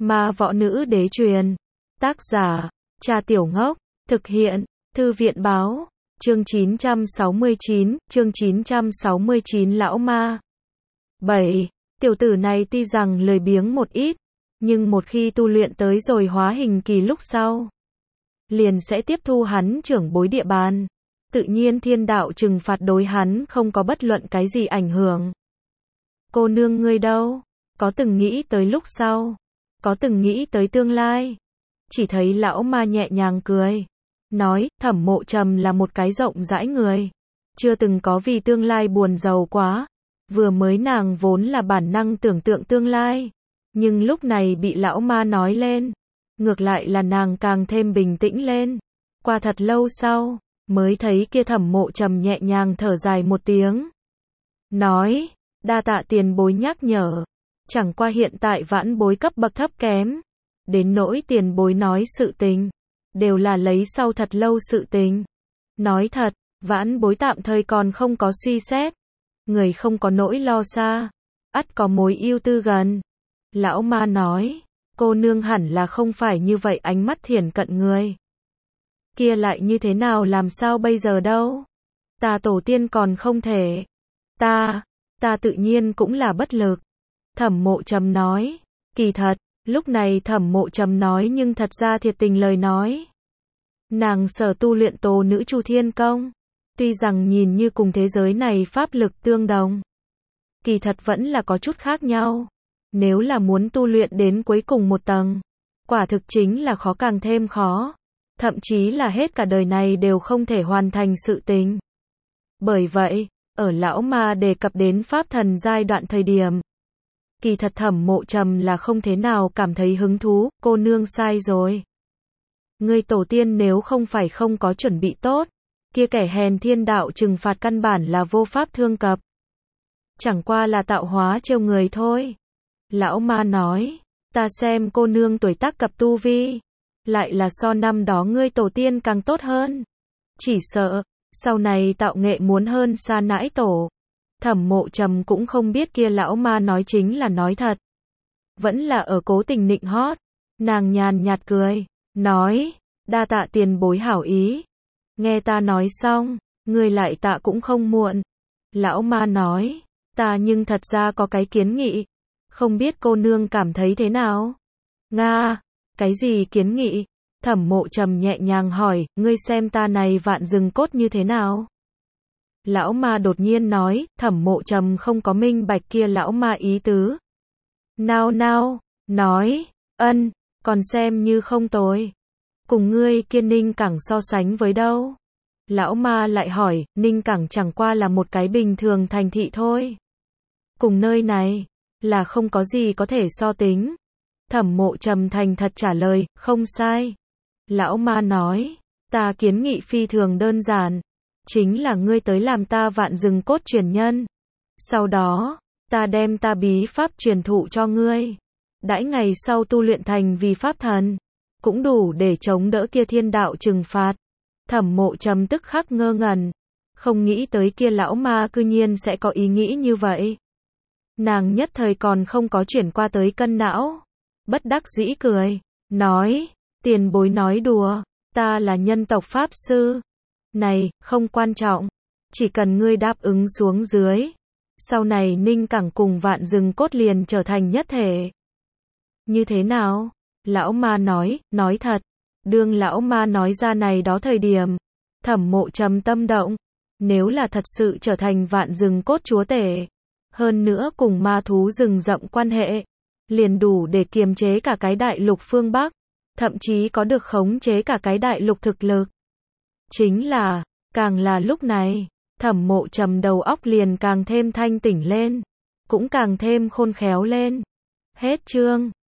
Ma võ nữ đế truyền. Tác giả, Cha Tiểu Ngốc. Thực hiện, Thư viện báo. Chương 969, Lão Ma. 7. Tiểu tử này tuy rằng lười biếng một ít, nhưng một khi tu luyện tới rồi hóa hình kỳ lúc sau, liền sẽ tiếp thu hắn trưởng bối địa bàn. Tự nhiên thiên đạo trừng phạt đối hắn không có bất luận cái gì ảnh hưởng. Cô nương ngươi đâu? Có từng nghĩ tới lúc sau? Có từng nghĩ tới tương lai? Chỉ thấy lão ma nhẹ nhàng cười, nói, Thẩm Mộ Trầm là một cái rộng rãi người, chưa từng có vì tương lai buồn rầu quá. Vừa mới nàng vốn là bản năng tưởng tượng tương lai, nhưng lúc này bị lão ma nói lên, ngược lại là nàng càng thêm bình tĩnh lên. Qua thật lâu sau, mới thấy kia Thẩm Mộ Trầm nhẹ nhàng thở dài một tiếng, nói, đa tạ tiền bối nhắc nhở, chẳng qua hiện tại vãn bối cấp bậc thấp kém, đến nỗi tiền bối nói sự tình, đều là lấy sau thật lâu sự tình. Nói thật, vãn bối tạm thời còn không có suy xét, người không có nỗi lo xa, ắt có mối ưu tư gần. Lão ma nói, cô nương hẳn là không phải như vậy ánh mắt thiển cận người. Kia lại như thế nào làm sao bây giờ đâu? Ta tổ tiên còn không thể. Ta tự nhiên cũng là bất lực. Thẩm Mộ Trầm nói, kỳ thật, lúc này Thẩm Mộ Trầm nói nhưng thật ra thiệt tình lời nói. Nàng sở tu luyện Tố Nữ Chu Thiên Công, tuy rằng nhìn như cùng thế giới này pháp lực tương đồng, kỳ thật vẫn là có chút khác nhau. Nếu là muốn tu luyện đến cuối cùng một tầng, quả thực chính là khó càng thêm khó, thậm chí là hết cả đời này đều không thể hoàn thành sự tình. Bởi vậy, ở lão ma đề cập đến pháp thần giai đoạn thời điểm, kỳ thật Thẩm Mộ Trầm là không thế nào cảm thấy hứng thú. Cô nương sai rồi. Ngươi tổ tiên nếu không phải không có chuẩn bị tốt, kia kẻ hèn thiên đạo trừng phạt căn bản là vô pháp thương cập. Chẳng qua là tạo hóa trêu người thôi. Lão ma nói, ta xem cô nương tuổi tác cập tu vi, lại là so năm đó ngươi tổ tiên càng tốt hơn. Chỉ sợ, sau này tạo nghệ muốn hơn xa nãi tổ. Thẩm Mộ Trầm cũng không biết kia lão ma nói chính là nói thật, vẫn là ở cố tình nịnh hót. Nàng nhàn nhạt cười, nói, đa tạ tiền bối hảo ý. Nghe ta nói xong, ngươi lại tạ cũng không muộn. Lão ma nói, ta nhưng thật ra có cái kiến nghị, không biết cô nương cảm thấy thế nào? Nga, cái gì kiến nghị? Thẩm Mộ Trầm nhẹ nhàng hỏi, ngươi xem ta này vạn rừng cốt như thế nào? Lão ma đột nhiên nói, Thẩm Mộ Trầm không có minh bạch kia lão ma ý tứ. Nao, nói, còn xem như không tồi. Cùng ngươi kia Ninh Cảng so sánh với đâu? Lão ma lại hỏi, Ninh Cảng chẳng qua là một cái bình thường thành thị thôi. Cùng nơi này, là không có gì có thể so tính. Thẩm Mộ Trầm thành thật trả lời, không sai. Lão ma nói, ta kiến nghị phi thường đơn giản, chính là ngươi tới làm ta vạn rừng cốt truyền nhân. Sau đó, ta đem ta bí pháp truyền thụ cho ngươi. Đãi ngày sau tu luyện thành vì pháp thần, cũng đủ để chống đỡ kia thiên đạo trừng phạt. Thẩm Mộ Trầm tức khắc ngơ ngẩn, không nghĩ tới kia lão ma cư nhiên sẽ có ý nghĩ như vậy. Nàng nhất thời còn không có chuyển qua tới cân não, bất đắc dĩ cười, nói, tiền bối nói đùa, ta là nhân tộc pháp sư. Này, không quan trọng, chỉ cần ngươi đáp ứng xuống dưới, sau này Ninh Cảng cùng vạn rừng cốt liền trở thành nhất thể. Như thế nào? Lão ma nói thật. Đương lão ma nói ra này đó thời điểm, Thẩm Mộ Trầm tâm động, nếu là thật sự trở thành vạn rừng cốt chúa tể, hơn nữa cùng ma thú rừng rậm quan hệ, liền đủ để kiềm chế cả cái đại lục phương Bắc, thậm chí có được khống chế cả cái đại lục thực lực. Chính là, càng là lúc này, Thẩm Mộ Trầm đầu óc liền càng thêm thanh tỉnh lên, cũng càng thêm khôn khéo lên. Hết chương.